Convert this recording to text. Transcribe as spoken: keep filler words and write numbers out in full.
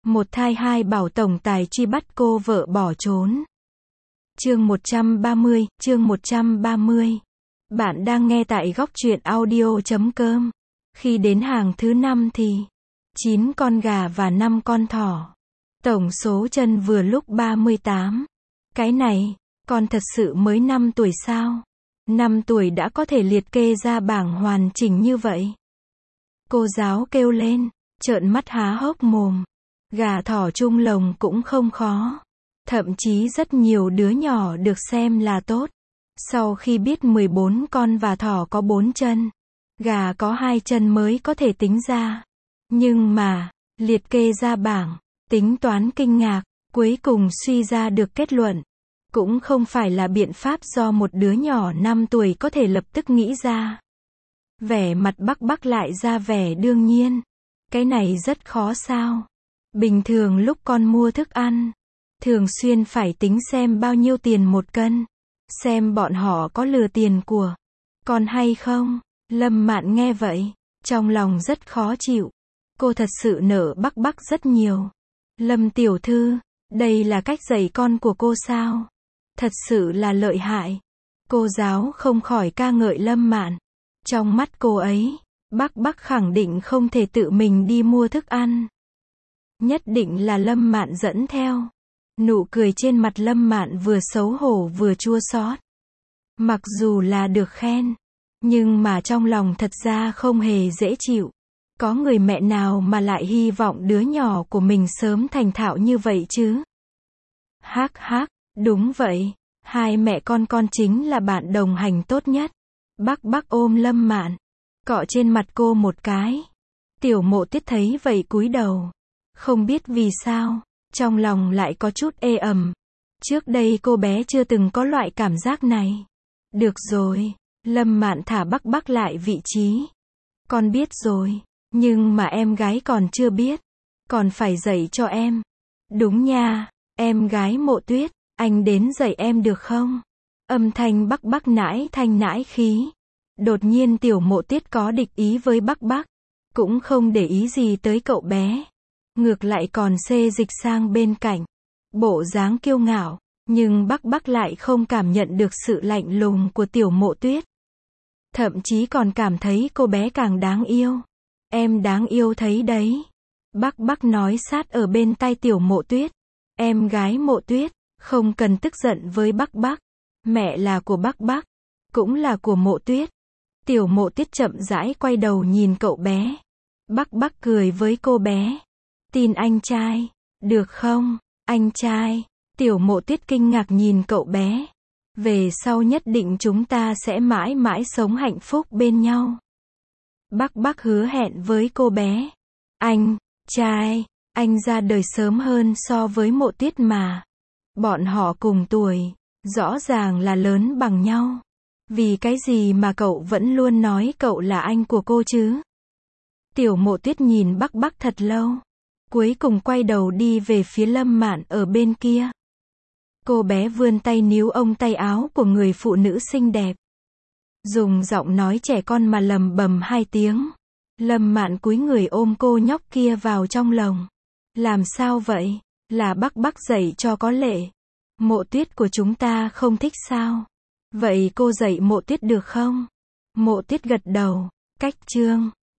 Một thai hai bảo tổng tài truy bắt cô vợ bỏ trốn. Chương một trăm ba mươi, chương một trăm ba mươi. Bạn đang nghe tại góc truyện audio chấm com. Khi đến hàng thứ năm thì chín con gà và năm con thỏ. Tổng số chân vừa lúc ba mươi tám. Cái này, con thật sự mới năm tuổi sao? năm tuổi đã có thể liệt kê ra bảng hoàn chỉnh như vậy. Cô giáo kêu lên, trợn mắt há hốc mồm. Gà thỏ chung lồng cũng không khó. Thậm chí rất nhiều đứa nhỏ được xem là tốt. Sau khi biết mười bốn con và thỏ có bốn chân, gà có hai chân mới có thể tính ra. Nhưng mà, liệt kê ra bảng, tính toán kinh ngạc, cuối cùng suy ra được kết luận. Cũng không phải là biện pháp do một đứa nhỏ năm tuổi có thể lập tức nghĩ ra. Vẻ mặt Bắc Bắc lại ra vẻ đương nhiên. Cái này rất khó sao? Bình thường lúc con mua thức ăn, thường xuyên phải tính xem bao nhiêu tiền một cân. Xem bọn họ có lừa tiền của con hay không. Lâm Mạn nghe vậy, trong lòng rất khó chịu. Cô thật sự nợ Bắc Bắc rất nhiều. Lâm tiểu thư, đây là cách dạy con của cô sao? Thật sự là lợi hại. Cô giáo không khỏi ca ngợi Lâm Mạn. Trong mắt cô ấy, Bắc Bắc khẳng định không thể tự mình đi mua thức ăn. Nhất định là Lâm Mạn dẫn theo. Nụ cười trên mặt Lâm Mạn vừa xấu hổ vừa chua xót. Mặc dù là được khen, nhưng mà trong lòng thật ra không hề dễ chịu. Có người mẹ nào mà lại hy vọng đứa nhỏ của mình sớm thành thạo như vậy chứ? Hắc hắc, đúng vậy. Hai mẹ con con chính là bạn đồng hành tốt nhất. Bắc Bắc ôm Lâm Mạn, cọ trên mặt cô một cái. Tiểu Mộ Tiết thấy vậy cúi đầu. Không biết vì sao, trong lòng lại có chút ê ẩm. Trước đây cô bé chưa từng có loại cảm giác này. Được rồi, Lâm Mạn thả Bắc Bắc lại vị trí. Con biết rồi, nhưng mà em gái còn chưa biết. Còn phải dạy cho em. Đúng nha, em gái Mộ Tuyết, anh đến dạy em được không? Âm thanh Bắc Bắc nãi thanh nãi khí. Đột nhiên Tiểu Mộ Tiết có địch ý với Bắc Bắc. Cũng không để ý gì tới cậu bé. Ngược lại còn xê dịch sang bên cạnh. Bộ dáng kiêu ngạo. Nhưng Bắc Bắc lại không cảm nhận được sự lạnh lùng của Tiểu Mộ Tuyết. Thậm chí còn cảm thấy cô bé càng đáng yêu. Em đáng yêu thấy đấy. Bắc Bắc nói sát ở bên tai Tiểu Mộ Tuyết. Em gái Mộ Tuyết, không cần tức giận với Bắc Bắc. Mẹ là của Bắc Bắc, cũng là của Mộ Tuyết. Tiểu Mộ Tuyết chậm rãi quay đầu nhìn cậu bé. Bắc Bắc cười với cô bé. Tin anh trai, được không, anh trai? Tiểu Mộ Tuyết kinh ngạc nhìn cậu bé. Về sau nhất định chúng ta sẽ mãi mãi sống hạnh phúc bên nhau. Bắc Bắc hứa hẹn với cô bé. Anh trai, anh ra đời sớm hơn so với Mộ Tuyết mà. Bọn họ cùng tuổi, rõ ràng là lớn bằng nhau. Vì cái gì mà cậu vẫn luôn nói cậu là anh của cô chứ? Tiểu Mộ Tuyết nhìn Bắc Bắc thật lâu. Cuối cùng quay đầu đi về phía Lâm Mạn ở bên kia. Cô bé vươn tay níu ông tay áo của người phụ nữ xinh đẹp. Dùng giọng nói trẻ con mà lầm bầm hai tiếng. Lâm Mạn cúi người ôm cô nhóc kia vào trong lòng. Làm sao vậy? Là Bắc Bắc dạy cho có lệ. Mộ Tuyết của chúng ta không thích sao? Vậy cô dạy Mộ Tuyết được không? Mộ Tuyết gật đầu. Cách chương